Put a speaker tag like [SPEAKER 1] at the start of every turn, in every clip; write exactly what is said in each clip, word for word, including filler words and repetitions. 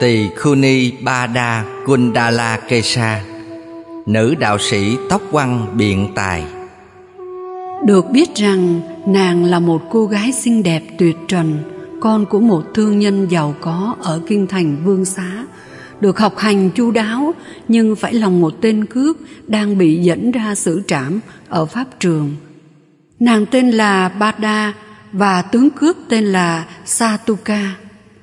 [SPEAKER 1] Tỳ Khưu Ni Ba Đa Kundala Kesa, nữ đạo sĩ tóc quăn biện tài.
[SPEAKER 2] Được biết rằng nàng là một cô gái xinh đẹp tuyệt trần, con của một thương nhân giàu có ở kinh thành Vương Xá, được học hành chu đáo nhưng phải lòng một tên cướp đang bị dẫn ra xử trảm ở pháp trường. Nàng tên là Bada và tướng cướp tên là Satuka.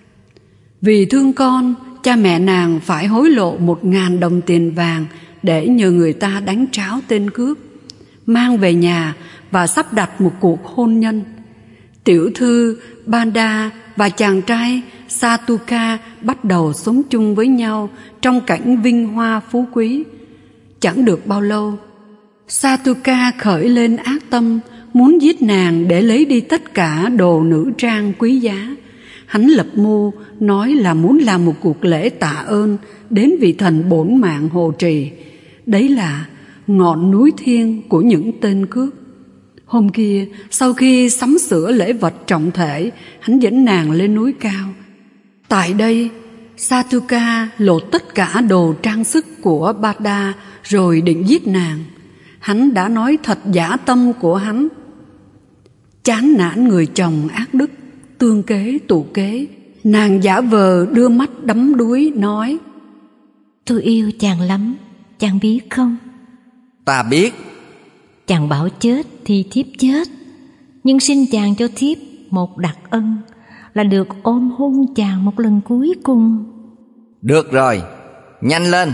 [SPEAKER 2] Vì thương con, cha mẹ nàng phải hối lộ một ngàn đồng tiền vàng để nhờ người ta đánh tráo tên cướp, mang về nhà và sắp đặt một cuộc hôn nhân. Tiểu thư Bada và chàng trai Satuka bắt đầu sống chung với nhau trong cảnh vinh hoa phú quý. Chẳng được bao lâu, Satuka khởi lên ác tâm, muốn giết nàng để lấy đi tất cả đồ nữ trang quý giá. Hắn lập mưu nói là muốn làm một cuộc lễ tạ ơn đến vị thần bổn mạng Hồ Trì. Đấy là ngọn núi thiêng của những tên cướp. Hôm kia, sau khi sắm sửa lễ vật trọng thể, hắn dẫn nàng lên núi cao. Tại đây, Satuka lột tất cả đồ trang sức của Bada rồi định giết nàng. Hắn đã nói thật dã tâm của hắn. Chán nản người chồng ác đức, tương kế tụ kế, nàng giả vờ đưa mắt đắm đuối nói:
[SPEAKER 3] Tôi yêu chàng lắm, chàng biết không?
[SPEAKER 1] Ta biết.
[SPEAKER 3] Chàng bảo chết thì thiếp chết, nhưng xin chàng cho thiếp một đặc ân, là được ôm hôn chàng một lần cuối cùng.
[SPEAKER 1] Được rồi, nhanh lên.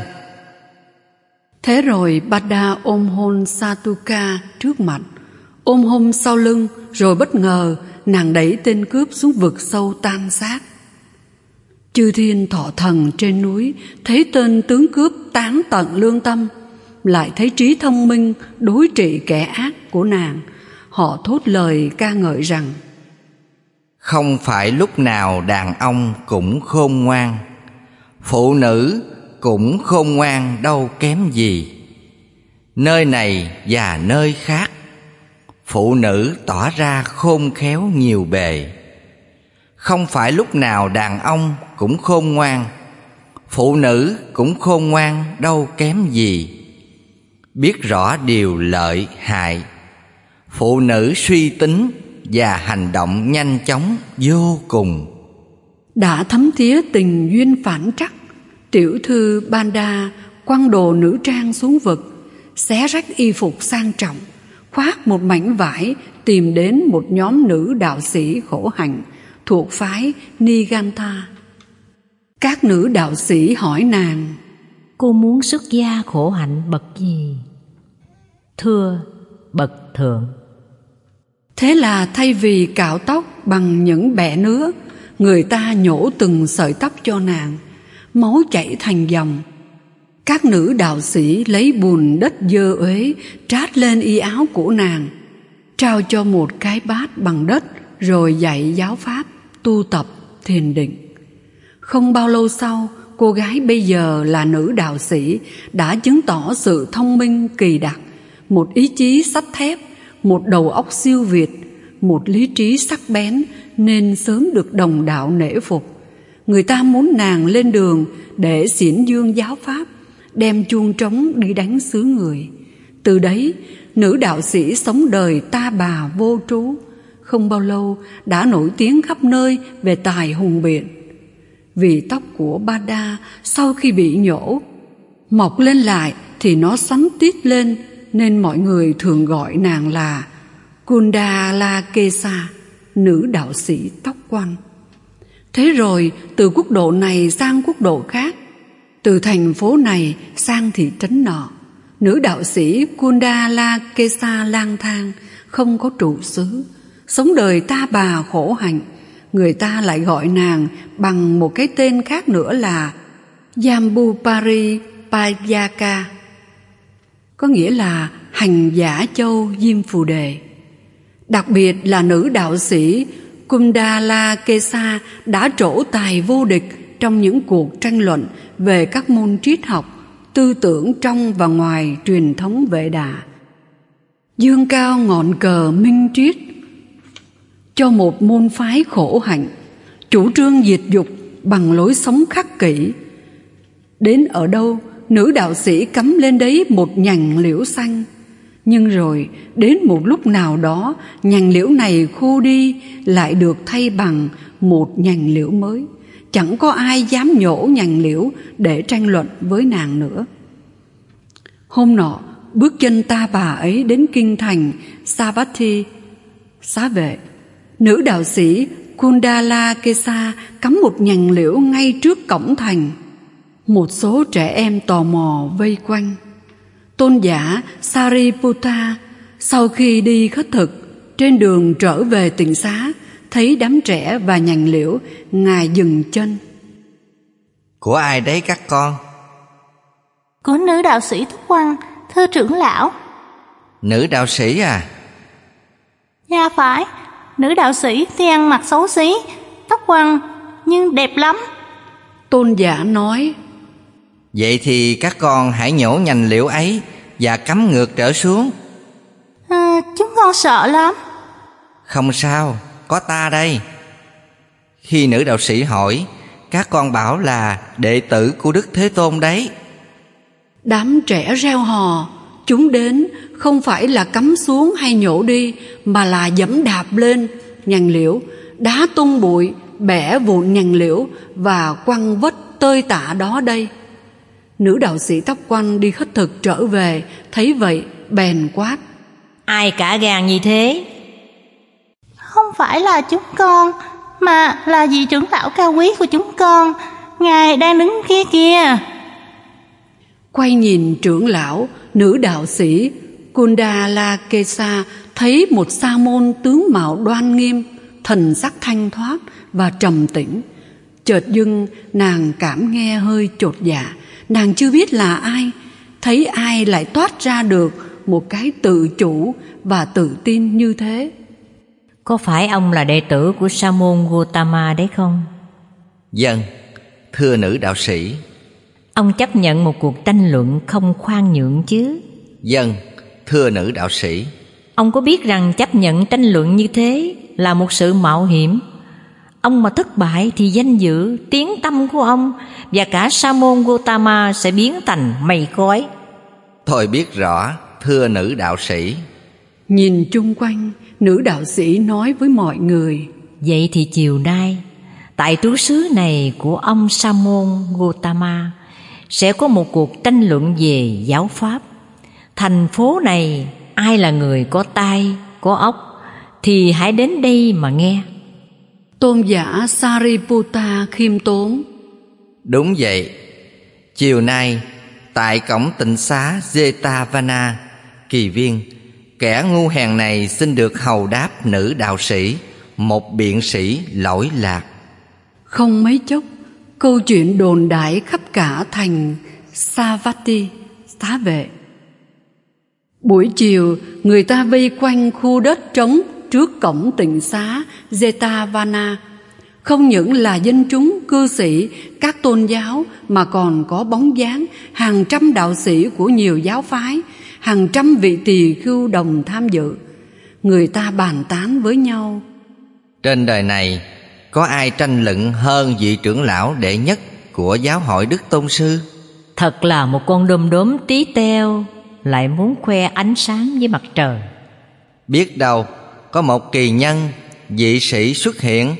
[SPEAKER 2] Thế rồi Bada ôm hôn Satuka trước mặt, ôm hôn sau lưng, rồi bất ngờ nàng đẩy tên cướp xuống vực sâu tan xác. Chư thiên thọ thần trên núi thấy tên tướng cướp tán tận lương tâm, lại thấy trí thông minh đối trị kẻ ác của nàng. Họ thốt lời ca ngợi rằng:
[SPEAKER 1] Không phải lúc nào đàn ông cũng khôn ngoan, phụ nữ cũng khôn ngoan đâu kém gì. Nơi này và nơi khác, phụ nữ tỏ ra khôn khéo nhiều bề. Không phải lúc nào đàn ông cũng khôn ngoan, phụ nữ cũng khôn ngoan đâu kém gì. Biết rõ điều lợi hại, phụ nữ suy tính và hành động nhanh chóng vô cùng.
[SPEAKER 2] Đã thấm thía tình duyên phản trắc, tiểu thư Banda quăng đồ nữ trang xuống vực, xé rách y phục sang trọng, khoác một mảnh vải tìm đến một nhóm nữ đạo sĩ khổ hạnh thuộc phái Nigantha. Các nữ đạo sĩ hỏi nàng:
[SPEAKER 3] Cô muốn xuất gia khổ hạnh bậc gì? Thưa, bậc thượng.
[SPEAKER 2] Thế là thay vì cạo tóc bằng những bẹ nứa, người ta nhổ từng sợi tóc cho nàng, máu chảy thành dòng. Các nữ đạo sĩ lấy bùn đất dơ uế trát lên y áo của nàng, trao cho một cái bát bằng đất, rồi dạy giáo pháp, tu tập, thiền định. Không bao lâu sau, cô gái bây giờ là nữ đạo sĩ đã chứng tỏ sự thông minh kỳ đặc, một ý chí sắt thép, một đầu óc siêu việt, một lý trí sắc bén, nên sớm được đồng đạo nể phục. Người ta muốn nàng lên đường để xiển dương giáo pháp, đem chuông trống đi đánh xứ người. Từ đấy, nữ đạo sĩ sống đời ta bà vô trú, không bao lâu đã nổi tiếng khắp nơi về tài hùng biện. Vì tóc của Bada sau khi bị nhổ mọc lên lại thì nó xoắn tít lên, nên mọi người thường gọi nàng là Kundalakesa, nữ đạo sĩ tóc quăn. Thế rồi từ quốc độ này sang quốc độ khác, từ thành phố này sang thị trấn nọ, nữ đạo sĩ Kundalakesa lang thang, không có trụ xứ, sống đời ta bà khổ hạnh. Người ta lại gọi nàng bằng một cái tên khác nữa là Jambupari Payaka, có nghĩa là hành giả châu diêm phù đề. Đặc biệt là nữ đạo sĩ Kundalakesa đã trổ tài vô địch trong những cuộc tranh luận về các môn triết học, tư tưởng trong và ngoài truyền thống Vệ Đà, dương cao ngọn cờ minh triết cho một môn phái khổ hạnh, chủ trương diệt dục, bằng lối sống khắc kỷ. Đến ở đâu, nữ đạo sĩ cắm lên đấy một nhành liễu xanh. Nhưng rồi đến một lúc nào đó, nhành liễu này khô đi, lại được thay bằng một nhành liễu mới. Chẳng có ai dám nhổ nhành liễu để tranh luận với nàng nữa. Hôm nọ, bước chân ta bà ấy đến kinh thành Savatthi, xá vệ. Nữ đạo sĩ Kundalakesa cắm một nhành liễu ngay trước cổng thành. Một số trẻ em tò mò vây quanh. Tôn giả Sariputta sau khi đi khất thực, trên đường trở về tịnh xá, thấy đám trẻ và nhành liễu, ngài dừng chân.
[SPEAKER 1] Của ai đấy các con?
[SPEAKER 4] Của nữ đạo sĩ Thúc Quăng, thưa trưởng lão.
[SPEAKER 1] Nữ đạo sĩ à?
[SPEAKER 4] Dạ phải, nữ đạo sĩ tuy ăn mặc xấu xí, tóc quăng nhưng đẹp lắm.
[SPEAKER 2] Tôn giả nói.
[SPEAKER 1] Vậy thì các con hãy nhổ nhành liễu ấy và cắm ngược trở xuống.
[SPEAKER 4] À, chúng con sợ lắm.
[SPEAKER 1] Không sao, có ta đây. Khi nữ đạo sĩ hỏi, các con bảo là đệ tử của Đức Thế Tôn đấy.
[SPEAKER 2] Đám trẻ reo hò. Chúng đến không phải là cắm xuống hay nhổ đi, mà là giẫm đạp lên nhành liễu, đá tung bụi, bẻ vụn nhành liễu và quăng vất tơi tả đó đây. Nữ đạo sĩ tóc quăn đi khất thực trở về, thấy vậy bèn quát.
[SPEAKER 3] Ai cả gan như thế?
[SPEAKER 4] Không phải là chúng con, mà là vị trưởng lão cao quý của chúng con. Ngài đang đứng kia kìa.
[SPEAKER 2] Quay nhìn trưởng lão, nữ đạo sĩ Kundalakesa thấy một sa môn tướng mạo đoan nghiêm, thần sắc thanh thoát và trầm tĩnh. Chợt dưng nàng cảm nghe hơi chột dạ. Nàng chưa biết là ai, thấy ai lại toát ra được một cái tự chủ và tự tin như thế.
[SPEAKER 3] Có phải ông là đệ tử của Sa môn Gotama đấy không?
[SPEAKER 1] Vâng, thưa nữ đạo sĩ.
[SPEAKER 3] Ông chấp nhận một cuộc tranh luận không khoan nhượng chứ?
[SPEAKER 1] Vâng, thưa nữ đạo sĩ.
[SPEAKER 3] Ông có biết rằng chấp nhận tranh luận như thế là một sự mạo hiểm? Ông mà thất bại thì danh dự, tiếng tăm của ông và cả Sa môn Gotama sẽ biến thành mây khói.
[SPEAKER 1] Tôi biết rõ, thưa nữ đạo sĩ.
[SPEAKER 2] Nhìn chung quanh, nữ đạo sĩ nói với mọi người.
[SPEAKER 3] Vậy thì chiều nay, tại trú xứ này của ông Sa môn Gotama sẽ có một cuộc tranh luận về giáo pháp. Thành phố này ai là người có tai, có óc thì hãy đến đây mà nghe.
[SPEAKER 2] Tôn giả Sariputta khiêm tốn.
[SPEAKER 1] Đúng vậy. Chiều nay tại cổng tịnh xá Jetavana, Kỳ Viên, kẻ ngu hèn này xin được hầu đáp nữ đạo sĩ, một biện sĩ lỗi lạc.
[SPEAKER 2] Không mấy chốc, câu chuyện đồn đại khắp cả thành Savatthi, xá vệ. Buổi chiều, người ta vây quanh khu đất trống trước cổng tịnh xá Jetavana. Không những là dân chúng, cư sĩ, các tôn giáo, mà còn có bóng dáng hàng trăm đạo sĩ của nhiều giáo phái, hàng trăm vị tỳ khưu đồng tham dự. Người ta bàn tán với nhau.
[SPEAKER 1] Trên đời này có ai tranh luận hơn vị trưởng lão đệ nhất của giáo hội Đức Tôn Sư?
[SPEAKER 3] Thật là một con đom đóm tí teo, lại muốn khoe ánh sáng với mặt trời.
[SPEAKER 1] Biết đâu có một kỳ nhân, vị sĩ xuất hiện.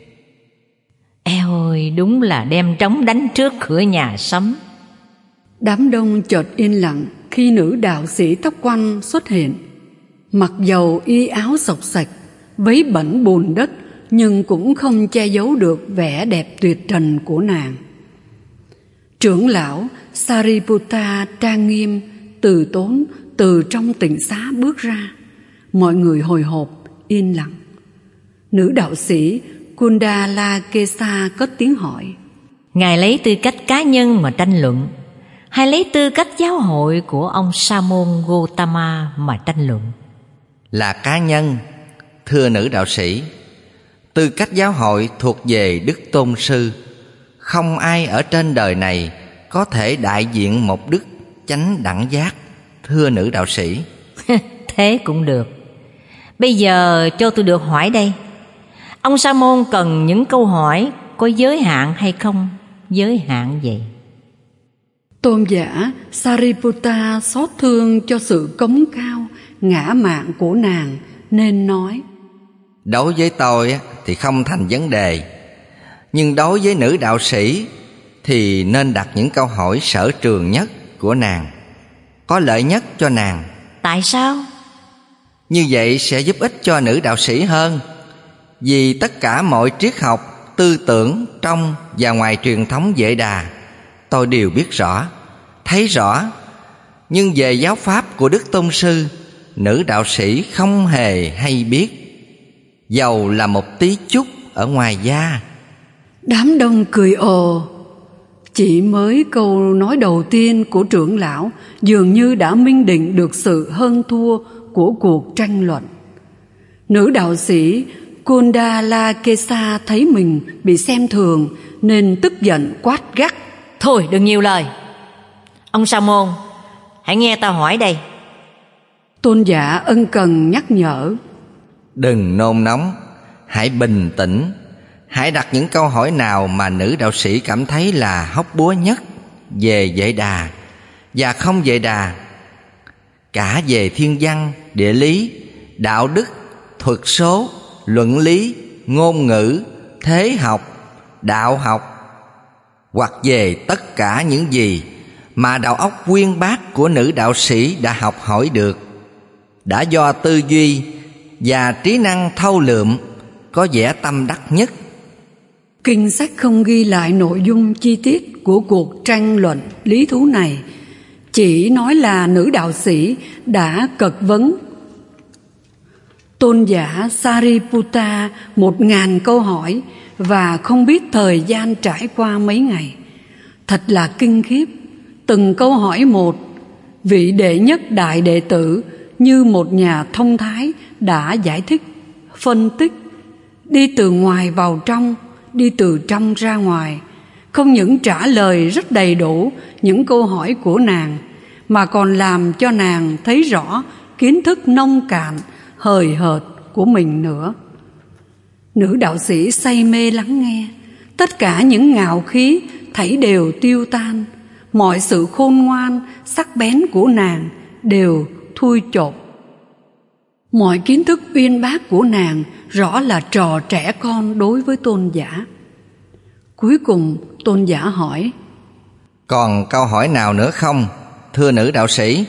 [SPEAKER 3] Eo ơi, đúng là đem trống đánh trước cửa nhà sấm.
[SPEAKER 2] Đám đông chợt yên lặng khi nữ đạo sĩ tóc quăn xuất hiện. Mặc dầu y áo xộc xạch, váy bẩn bùn đất, nhưng cũng không che giấu được vẻ đẹp tuyệt trần của nàng. Trưởng lão Sariputta trang nghiêm, từ tốn từ trong tịnh xá bước ra. Mọi người hồi hộp, yên lặng. Nữ đạo sĩ Kundalakesa cất tiếng hỏi.
[SPEAKER 3] Ngài lấy tư cách cá nhân mà tranh luận, hay lấy tư cách giáo hội của ông Sa môn Gotama mà tranh luận?
[SPEAKER 1] Là cá nhân, thưa nữ đạo sĩ. Tư cách giáo hội thuộc về Đức Tôn Sư. Không ai ở trên đời này có thể đại diện một đức chánh đẳng giác, thưa nữ đạo sĩ.
[SPEAKER 3] Thế cũng được. Bây giờ cho tôi được hỏi đây. Ông Sa môn cần những câu hỏi có giới hạn hay không giới hạn vậy?
[SPEAKER 2] Tôn giả Sariputta xót thương cho sự cống cao, ngã mạn của nàng nên nói:
[SPEAKER 1] Đối với tôi thì không thành vấn đề, nhưng đối với nữ đạo sĩ thì nên đặt những câu hỏi sở trường nhất của nàng, có lợi nhất cho nàng.
[SPEAKER 3] Tại sao?
[SPEAKER 1] Như vậy sẽ giúp ích cho nữ đạo sĩ hơn. Vì tất cả mọi triết học, tư tưởng trong và ngoài truyền thống Vệ Đà tôi đều biết rõ, thấy rõ. Nhưng về giáo pháp của Đức Tôn Sư, nữ đạo sĩ không hề hay biết, dầu là một tí chút ở ngoài da.
[SPEAKER 2] Đám đông cười ồ. Chỉ mới câu nói đầu tiên của trưởng lão dường như đã minh định được sự hơn thua của cuộc tranh luận. Nữ đạo sĩ Kundalakesa thấy mình bị xem thường nên tức giận quát gắt:
[SPEAKER 3] Thôi đừng nhiều lời. Ông Sa môn, hãy nghe ta hỏi đây.
[SPEAKER 2] Tôn giả ân cần nhắc nhở:
[SPEAKER 1] Đừng nôn nóng, hãy bình tĩnh. Hãy đặt những câu hỏi nào mà nữ đạo sĩ cảm thấy là hóc búa nhất về Vệ Đà và không Vệ Đà, cả về thiên văn, địa lý, đạo đức, thuật số, luận lý, ngôn ngữ, thế học, đạo học, hoặc về tất cả những gì mà đầu óc uyên bác của nữ đạo sĩ đã học hỏi được, đã do tư duy và trí năng thâu lượm có vẻ tâm đắc nhất.
[SPEAKER 2] Kinh sách không ghi lại nội dung chi tiết của cuộc tranh luận lý thú này, chỉ nói là nữ đạo sĩ đã cật vấn Tôn giả Sariputta một ngàn câu hỏi và không biết thời gian trải qua mấy ngày. Thật là kinh khiếp. Từng câu hỏi một, vị đệ nhất đại đệ tử như một nhà thông thái đã giải thích, phân tích, đi từ ngoài vào trong, đi từ trong ra ngoài, không những trả lời rất đầy đủ những câu hỏi của nàng, mà còn làm cho nàng thấy rõ kiến thức nông cạn, hời hợt của mình nữa. Nữ đạo sĩ say mê lắng nghe, tất cả những ngạo khí thảy đều tiêu tan, mọi sự khôn ngoan, sắc bén của nàng đều thui chột. Mọi kiến thức uyên bác của nàng rõ là trò trẻ con đối với tôn giả. Cuối cùng tôn giả hỏi:
[SPEAKER 1] Còn câu hỏi nào nữa không, thưa nữ đạo sĩ?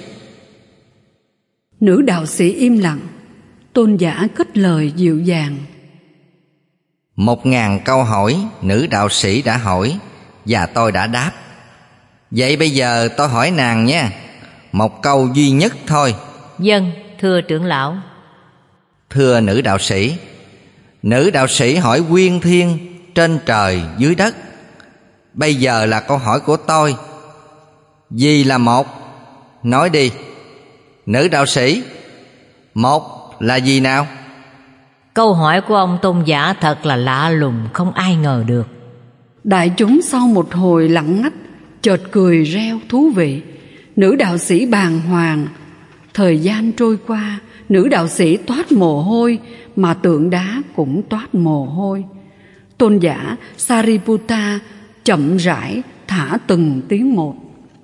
[SPEAKER 2] Nữ đạo sĩ im lặng. Tôn giả cất lời dịu dàng:
[SPEAKER 1] Một ngàn câu hỏi nữ đạo sĩ đã hỏi và tôi đã đáp. Vậy bây giờ tôi hỏi nàng nha, một câu duy nhất thôi.
[SPEAKER 3] Vâng, thưa trưởng lão.
[SPEAKER 1] Thưa nữ đạo sĩ, nữ đạo sĩ hỏi nguyên thiên, trên trời dưới đất. Bây giờ là câu hỏi của tôi. Gì là một? Nói đi. Nữ đạo sĩ, một là gì nào?
[SPEAKER 3] Câu hỏi của ông tôn giả thật là lạ lùng, không ai ngờ được.
[SPEAKER 2] Đại chúng sau một hồi lặng ngắt chợt cười reo thú vị. Nữ đạo sĩ bàng hoàng. Thời gian trôi qua, nữ đạo sĩ toát mồ hôi, mà tượng đá cũng toát mồ hôi. Tôn giả Sariputta chậm rãi thả từng tiếng một.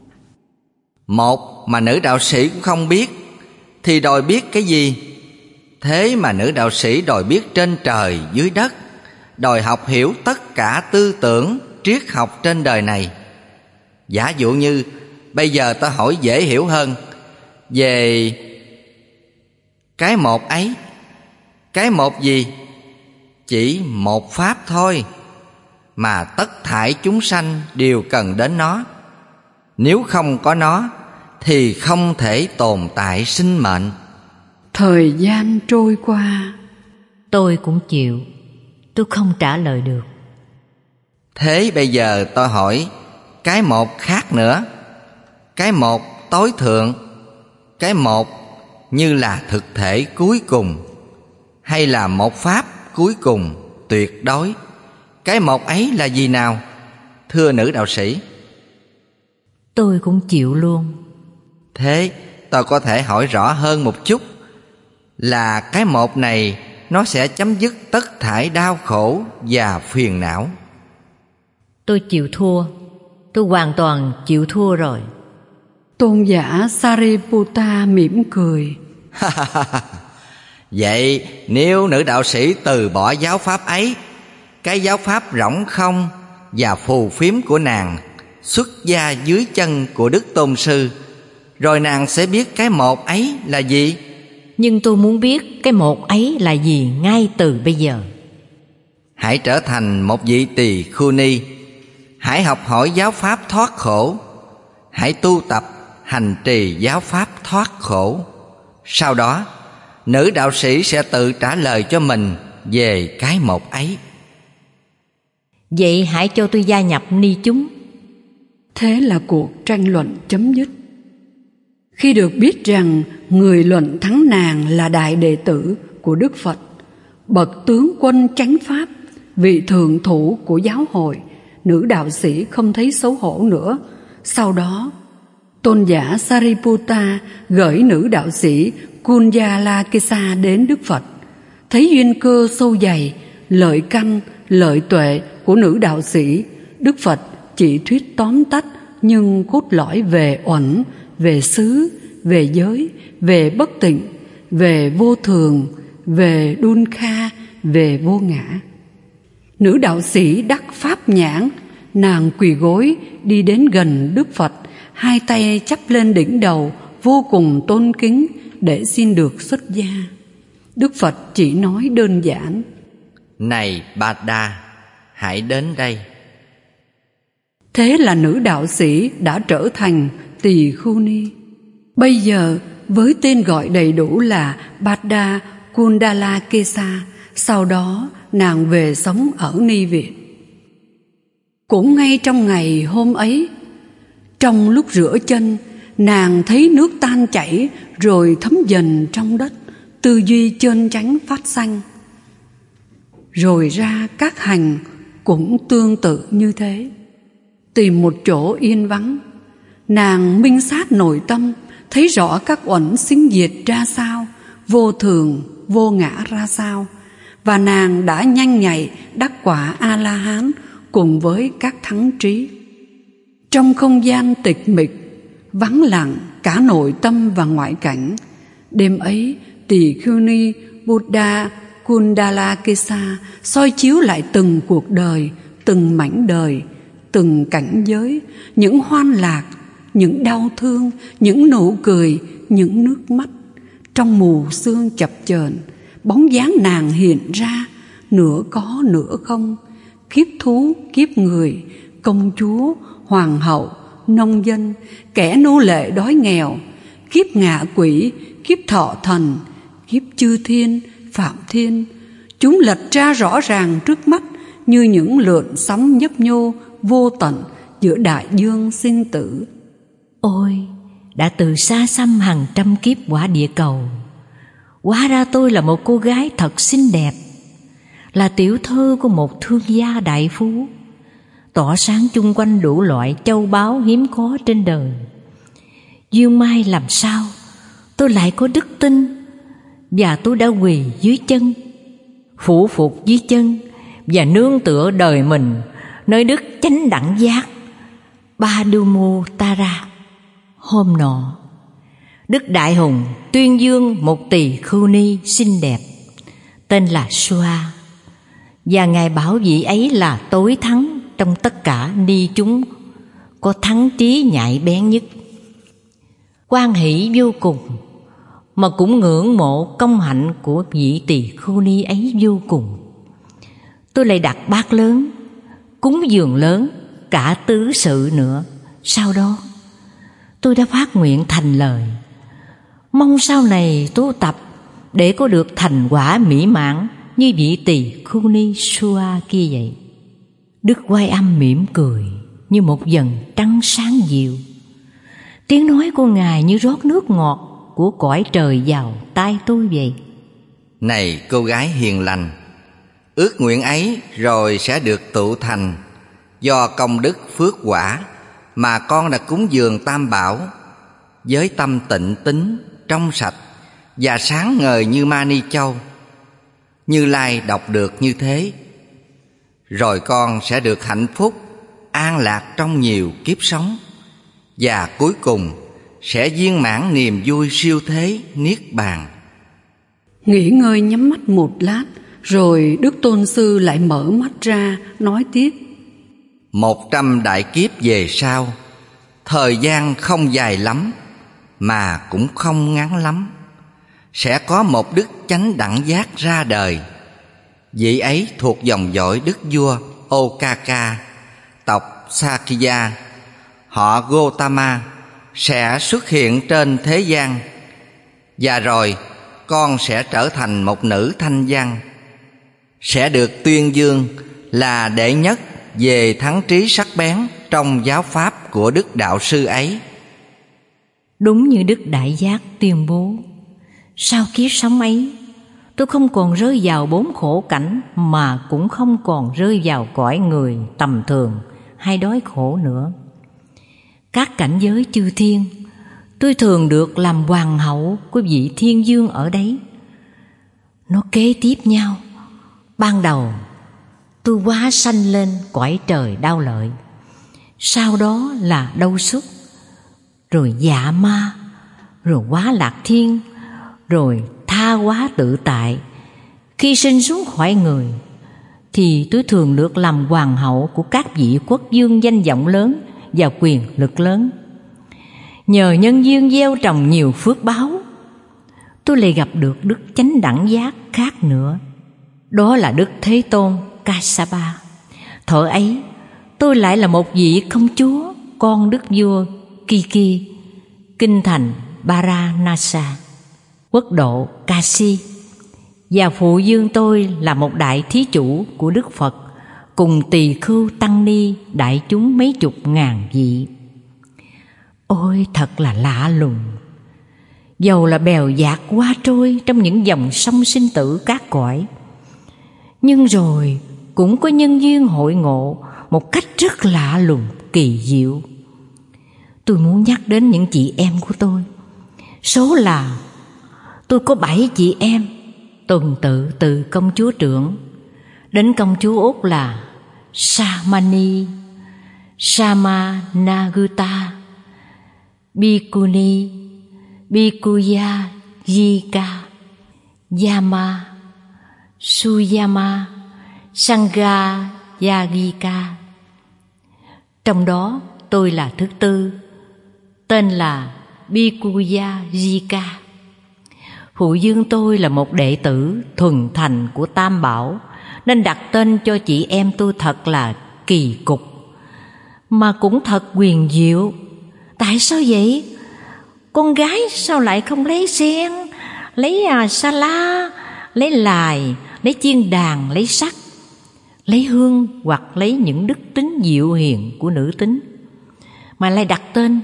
[SPEAKER 1] Một mà nữ đạo sĩ cũng không biết thì đòi biết cái gì? Thế mà nữ đạo sĩ đòi biết trên trời dưới đất, đòi học hiểu tất cả tư tưởng, triết học trên đời này. Giả dụ như bây giờ ta hỏi dễ hiểu hơn về cái một ấy. Cái một gì? Chỉ một pháp thôi, mà tất thảy chúng sanh đều cần đến nó. Nếu không có nó thì không thể tồn tại sinh mệnh.
[SPEAKER 2] Thời gian trôi qua.
[SPEAKER 3] Tôi cũng chịu, tôi không trả lời được.
[SPEAKER 1] Thế bây giờ tôi hỏi cái một khác nữa. Cái một tối thượng, cái một như là thực thể cuối cùng, hay là một pháp cuối cùng tuyệt đối? Cái một ấy là gì nào, thưa nữ đạo sĩ?
[SPEAKER 3] Tôi cũng chịu luôn.
[SPEAKER 1] Thế tôi có thể hỏi rõ hơn một chút, là cái một này nó sẽ chấm dứt tất thảy đau khổ và phiền não.
[SPEAKER 3] Tôi chịu thua. Tôi hoàn toàn chịu thua rồi.
[SPEAKER 2] Tôn giả Sariputta mỉm cười.
[SPEAKER 1] Vậy nếu nữ đạo sĩ từ bỏ giáo pháp ấy, cái giáo pháp rỗng không và phù phiếm của nàng xuất gia dưới chân của Đức Tôn Sư, rồi nàng sẽ biết cái một ấy là gì?
[SPEAKER 3] Nhưng tôi muốn biết cái một ấy là gì ngay từ bây giờ.
[SPEAKER 1] Hãy trở thành một vị tỳ khưu ni. Hãy học hỏi giáo pháp thoát khổ. Hãy tu tập hành trì giáo pháp thoát khổ. Sau đó, nữ đạo sĩ sẽ tự trả lời cho mình về cái một ấy.
[SPEAKER 3] Vậy hãy cho tôi gia nhập ni chúng.
[SPEAKER 2] Thế là cuộc tranh luận chấm dứt. Khi được biết rằng người luận thắng nàng là đại đệ tử của Đức Phật, bậc tướng quân chánh pháp, vị thượng thủ của giáo hội, nữ đạo sĩ không thấy xấu hổ nữa. Sau đó, tôn giả Sariputta gửi nữ đạo sĩ Kunjalakesa đến Đức Phật. Thấy duyên cơ sâu dày, lợi căn, lợi tuệ của nữ đạo sĩ, Đức Phật chỉ thuyết tóm tắt nhưng cốt lõi về uẩn, về xứ, về giới, về bất tịnh, về vô thường, về đun kha, về vô ngã. Nữ đạo sĩ đắc pháp nhãn, nàng quỳ gối đi đến gần Đức Phật, hai tay chắp lên đỉnh đầu, vô cùng tôn kính để xin được xuất gia. Đức Phật chỉ nói đơn giản:
[SPEAKER 1] Này Bạt Đà, hãy đến đây.
[SPEAKER 2] Thế là nữ đạo sĩ đã trở thành tỳ khưu ni. Bây giờ với tên gọi đầy đủ là Bada Kundalakesa. Sau đó nàng về sống ở Ni Viện. Cũng ngay trong ngày hôm ấy, trong lúc rửa chân, nàng thấy nước tan chảy rồi thấm dần trong đất, tư duy chơn chánh phát sanh. Rồi ra các hành cũng tương tự như thế. Tìm một chỗ yên vắng, nàng minh sát nội tâm, thấy rõ các uẩn sinh diệt ra sao, vô thường, vô ngã ra sao, và nàng đã nhanh nhạy đắc quả A-la-hán cùng với các thắng trí. Trong không gian tịch mịch, vắng lặng cả nội tâm và ngoại cảnh, đêm ấy tỳ khưu ni Buddha Kundalakesa soi chiếu lại từng cuộc đời, từng mảnh đời, từng cảnh giới, những hoan lạc, những đau thương, những nụ cười, những nước mắt. Trong mù sương chập chờn, bóng dáng nàng hiện ra, nửa có nửa không, kiếp thú, kiếp người, công chúa, hoàng hậu, nông dân, kẻ nô lệ đói nghèo, kiếp ngạ quỷ, kiếp thọ thần, kiếp chư thiên, phạm thiên. Chúng lật ra rõ ràng trước mắt như những lượn sóng nhấp nhô vô tận giữa đại dương sinh tử.
[SPEAKER 3] Ôi, đã từ xa xăm hàng trăm kiếp quả địa cầu, hóa ra tôi là một cô gái thật xinh đẹp, là tiểu thư của một thương gia đại phú, tỏa sáng chung quanh đủ loại châu báu hiếm có trên đời. Duyên mai làm sao tôi lại có đức tin, và tôi đã quỳ dưới chân, phủ phục dưới chân và nương tựa đời mình nơi đức chánh đẳng giác Padumotara. Hôm nọ, Đức Đại Hùng tuyên dương một tỳ khưu ni xinh đẹp tên là Sua, và ngài bảo vị ấy là tối thắng trong tất cả ni chúng, có thắng trí nhạy bén nhất. Hoan hỷ vô cùng, mà cũng ngưỡng mộ công hạnh của vị tỳ khưu ni ấy vô cùng. Tôi lại đặt bát lớn, cúng dường lớn, cả tứ sự nữa. Sau đó tôi đã phát nguyện thành lời, mong sau này tu tập để có được thành quả mỹ mãn như vị tỳ khưu ni Sua kia vậy. Đức Quan Âm mỉm cười như một dần trăng sáng dịu. Tiếng nói của ngài như rót nước ngọt của cõi trời vào tai tôi vậy.
[SPEAKER 1] Này cô gái hiền lành, ước nguyện ấy rồi sẽ được tụ thành do công đức phước quả mà con đã cúng dường Tam Bảo, với tâm tịnh tín trong sạch và sáng ngời như Mani Châu. Như Lai đọc được như thế, rồi con sẽ được hạnh phúc an lạc trong nhiều kiếp sống, và cuối cùng sẽ viên mãn niềm vui siêu thế niết bàn.
[SPEAKER 2] Nghỉ ngơi nhắm mắt một lát, rồi Đức Tôn Sư lại mở mắt ra nói tiếp.
[SPEAKER 1] Một trăm đại kiếp về sau, thời gian không dài lắm mà cũng không ngắn lắm, sẽ có một đức chánh đẳng giác ra đời. Vị ấy thuộc dòng dõi đức vua Okaka, tộc Sakya, họ Gotama, sẽ xuất hiện trên thế gian. Và rồi con sẽ trở thành một nữ thanh văn, sẽ được tuyên dương là đệ nhất về thắng trí sắc bén trong giáo pháp của đức đạo sư ấy.
[SPEAKER 3] Đúng như Đức Đại Giác tuyên bố, sau kiếp sống ấy, tôi không còn rơi vào bốn khổ cảnh, mà cũng không còn rơi vào cõi người tầm thường hay đói khổ nữa. Các cảnh giới chư thiên, tôi thường được làm hoàng hậu của vị thiên vương ở đấy. Nó kế tiếp nhau. Ban đầu tôi hóa sanh lên cõi trời Đao Lợi, sau đó là Đâu Xuất, rồi Dạ Ma, rồi Hóa Lạc Thiên, rồi Tha Hóa Tự Tại. Khi sinh xuống khỏi người thì tôi thường được làm hoàng hậu của các vị quốc vương danh vọng lớn và quyền lực lớn. Nhờ nhân duyên gieo trồng nhiều phước báo, tôi lại gặp được đức chánh đẳng giác khác nữa. Đó là Đức Thế Tôn Kassapa. Thuở ấy tôi lại là một vị công chúa, con đức vua Kiki, kinh thành Varanasi, quốc độ Kashi. Và phụ dương tôi là một đại thí chủ của Đức Phật, cùng tỳ khưu tăng ni đại chúng mấy chục ngàn vị. Ôi thật là lạ lùng. Dầu là bèo dạt qua trôi trong những dòng sông sinh tử các cõi, nhưng rồi cũng có nhân duyên hội ngộ một cách rất lạ lùng, kỳ diệu. Tôi muốn nhắc đến những chị em của tôi. Số là tôi có bảy chị em, tuần tự từ công chúa trưởng đến công chúa út là Samani, Samanagutta, Bhikkhuni, Bhikkhuya Jika, Yama, Suyama, Sangha Yagika. Trong đó tôi là thứ tư, tên là Bhikkhuya Jika. Phụ dương tôi là một đệ tử thuần thành của Tam Bảo, nên đặt tên cho chị em tôi thật là kỳ cục, mà cũng thật huyền diệu. Tại sao vậy? Con gái sao lại không lấy sen, lấy à, sa la, lấy lài, lấy chiên đàn, lấy sắt, lấy hương hoặc lấy những đức tính dịu hiền của nữ tính, mà lại đặt tên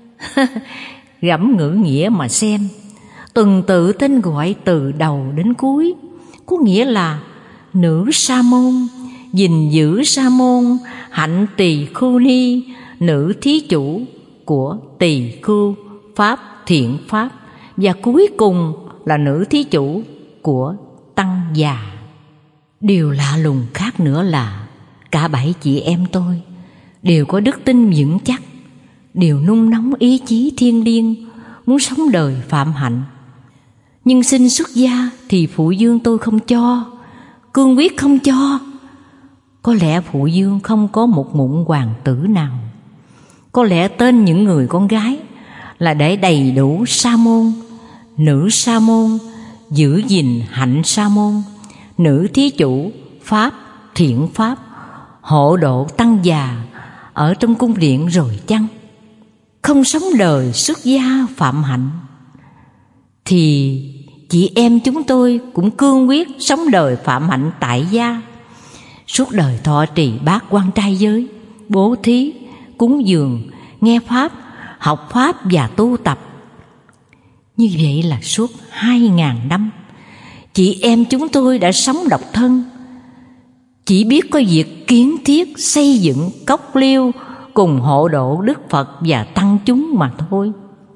[SPEAKER 3] gẫm ngữ nghĩa mà xem. Tuần tự tên gọi từ đầu đến cuối, có nghĩa là nữ sa môn, gìn giữ sa môn, hạnh tỳ khưu ni, nữ thí chủ của tỳ khưu pháp thiện pháp, và cuối cùng là nữ thí chủ của tăng già. Điều lạ lùng khác nữa là cả bảy chị em tôi đều có đức tin vững chắc, đều nung nóng ý chí thiêng liêng muốn sống đời phạm hạnh. Nhưng xin xuất gia thì phụ dương tôi không cho, cương quyết không cho. Có lẽ phụ dương không có một mụn hoàng tử nào. Có lẽ tên những người con gái là để đầy đủ sa môn, nữ sa môn, giữ gìn hạnh sa môn, nữ thí chủ pháp thiện pháp, hộ độ tăng già ở trong cung điện rồi chăng? Không sống đời xuất gia phạm hạnh thì chị em chúng tôi cũng cương quyết sống đời phạm hạnh tại gia, suốt đời thọ trì bát quan trai giới, bố thí, cúng dường, nghe pháp, học pháp và tu tập. Như vậy là suốt hai ngàn năm, chị em chúng tôi đã sống độc thân, chỉ biết có việc kiến thiết xây dựng cốc liêu cùng hộ độ Đức Phật và tăng chúng mà thôi.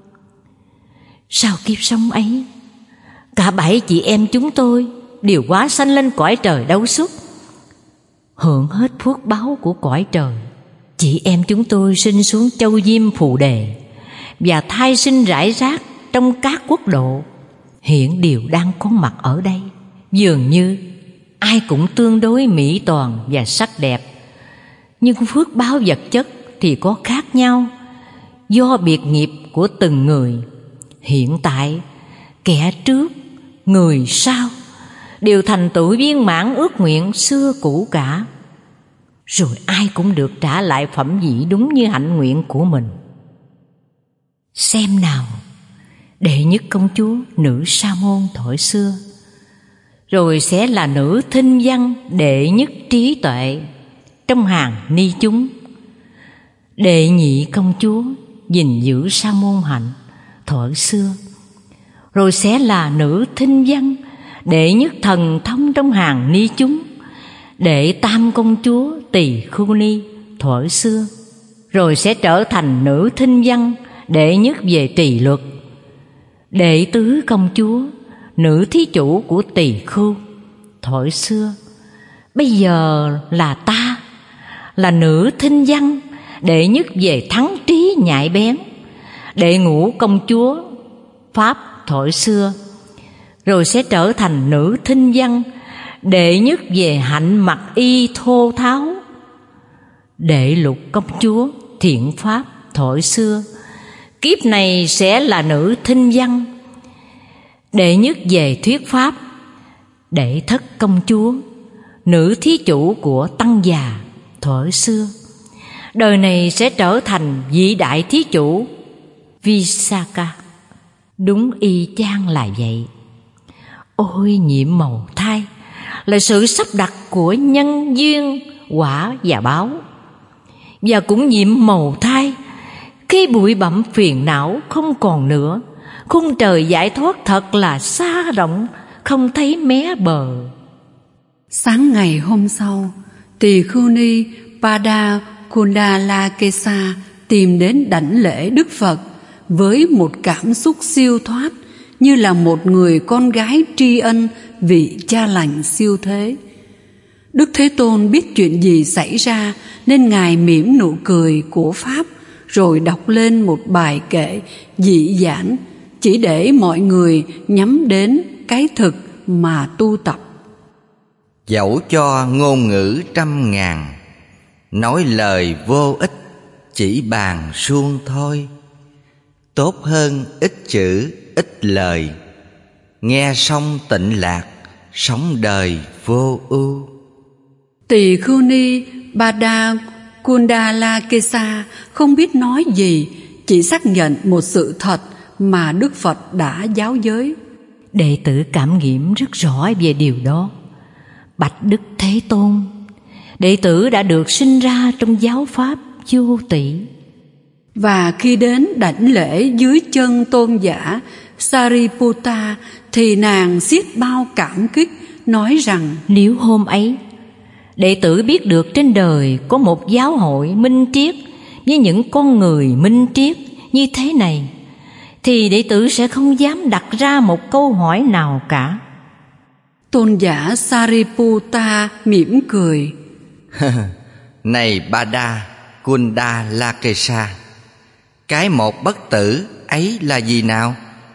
[SPEAKER 3] Sau kiếp sống ấy, cả bảy chị em chúng tôi đều hóa sanh lên cõi trời Đâu Xuất, hưởng hết phước báu của cõi trời, Chị em chúng tôi sinh xuống châu Diêm Phù Đề và thai sinh rải rác trong các quốc độ, hiện đều đang có mặt ở đây. Dường như ai cũng tương đối mỹ toàn và sắc đẹp, nhưng phước báo vật chất thì có khác nhau do biệt nghiệp của từng người. Hiện tại, kẻ trước, người sau đều thành tựu viên mãn ước nguyện xưa cũ cả, rồi ai cũng được trả lại phẩm vị đúng như hạnh nguyện của mình. Xem nào, đệ nhất công chúa nữ Sa môn thuở xưa, rồi sẽ là nữ Thinh Văn đệ nhất trí tuệ trong hàng ni chúng. Đệ nhị công chúa gìn giữ Sa môn hạnh thuở xưa, rồi sẽ là nữ Thinh Văn đệ nhất thần thông trong hàng ni chúng. Đệ tam công chúa Tỳ Khưu Ni thuở xưa, rồi sẽ trở thành nữ Thinh Văn đệ nhất về trì luật. Đệ tứ công chúa nữ thí chủ của Tỳ Khưu thuở xưa, bây giờ là ta, là nữ Thinh Văn đệ nhất về thắng trí nhạy bén. Đệ ngũ công chúa Pháp thuở xưa, rồi sẽ trở thành nữ Thinh Văn đệ nhất về hạnh mặc y thô tháo. Đệ lục công chúa Thiện Pháp thuở xưa, kiếp này sẽ là nữ Thinh Văn đệ nhất về thuyết pháp. Đệ thất công chúa nữ thí chủ của Tăng già thuở xưa, đời này sẽ trở thành vị đại thí chủ Visakha. Đúng y chang là vậy. Ôi nhiệm màu thai là sự sắp đặt của nhân duyên, quả và báo. Và cũng nhiệm màu thai khi bụi bặm phiền não không còn nữa, khung trời giải thoát thật là xa rộng, không thấy mé bờ.
[SPEAKER 2] Sáng ngày hôm sau, Tỳ Khưu Ni Pada Kundalakesa tìm đến đảnh lễ Đức Phật với một cảm xúc siêu thoát, như là một người con gái tri ân vị cha lành siêu thế. Đức Thế Tôn biết chuyện gì xảy ra nên Ngài mỉm nụ cười của Pháp, rồi đọc lên một bài kệ dị giản chỉ để mọi người nhắm đến cái thực mà tu tập.
[SPEAKER 1] Dẫu cho ngôn ngữ trăm ngàn, nói lời vô ích chỉ bàn suông thôi. Tốt hơn ít chữ ít lời, nghe xong tịnh lạc, sống đời vô ưu.
[SPEAKER 2] Tỳ Khưu Ni Pada Kundalakesa không biết nói gì, chỉ xác nhận một sự thật mà Đức Phật đã giáo giới.
[SPEAKER 3] Đệ tử cảm nghiệm rất rõ về điều đó. Bạch Đức Thế Tôn, đệ tử đã được sinh ra trong giáo pháp vô tỷ.
[SPEAKER 2] Và khi đến đảnh lễ dưới chân tôn giả Sariputta thì nàng xiết bao cảm kích, nói rằng:
[SPEAKER 3] nếu hôm ấy đệ tử biết được trên đời có một giáo hội minh triết với những con người minh triết như thế này, thì đệ tử sẽ không dám đặt ra một câu hỏi nào cả.
[SPEAKER 2] Tôn giả Sariputta mỉm cười:
[SPEAKER 1] Này Pada Kundalakesa, cái một bất tử ấy là gì nào?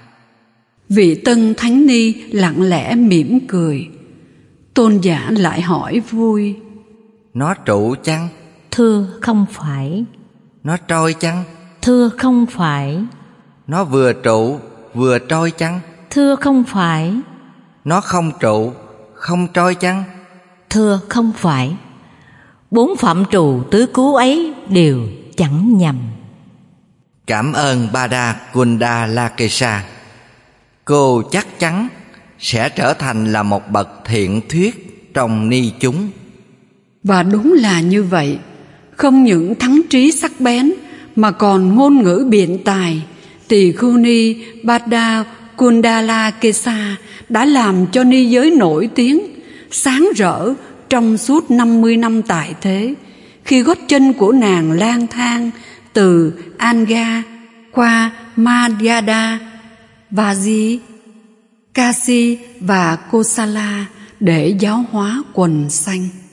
[SPEAKER 2] Vị tân thánh ni lặng lẽ mỉm cười. Tôn giả lại hỏi vui:
[SPEAKER 1] Nó trụ chăng?
[SPEAKER 3] Thưa không phải.
[SPEAKER 1] Nó trôi chăng?
[SPEAKER 3] Thưa không phải.
[SPEAKER 1] Nó vừa trụ vừa trôi chăng?
[SPEAKER 3] Thưa không phải.
[SPEAKER 1] Nó không trụ không trôi chăng?
[SPEAKER 3] Thưa không phải. Bốn phạm trù tứ cứu ấy đều chẳng nhầm.
[SPEAKER 1] Cảm ơn Pada Kundalakesa. Cô chắc chắn sẽ trở thành là một bậc thiện thuyết trong ni chúng.
[SPEAKER 2] Và đúng là như vậy. Không những thắng trí sắc bén mà còn ngôn ngữ biện tài, Tỳ Khưu Ni Pada Kundalakesa đã làm cho ni giới nổi tiếng, sáng rỡ trong suốt năm mươi năm tại thế, khi gót chân của nàng lang thang từ Anga qua Madhyada, Vaji, Kasi và Kosala để giáo hóa quần sanh.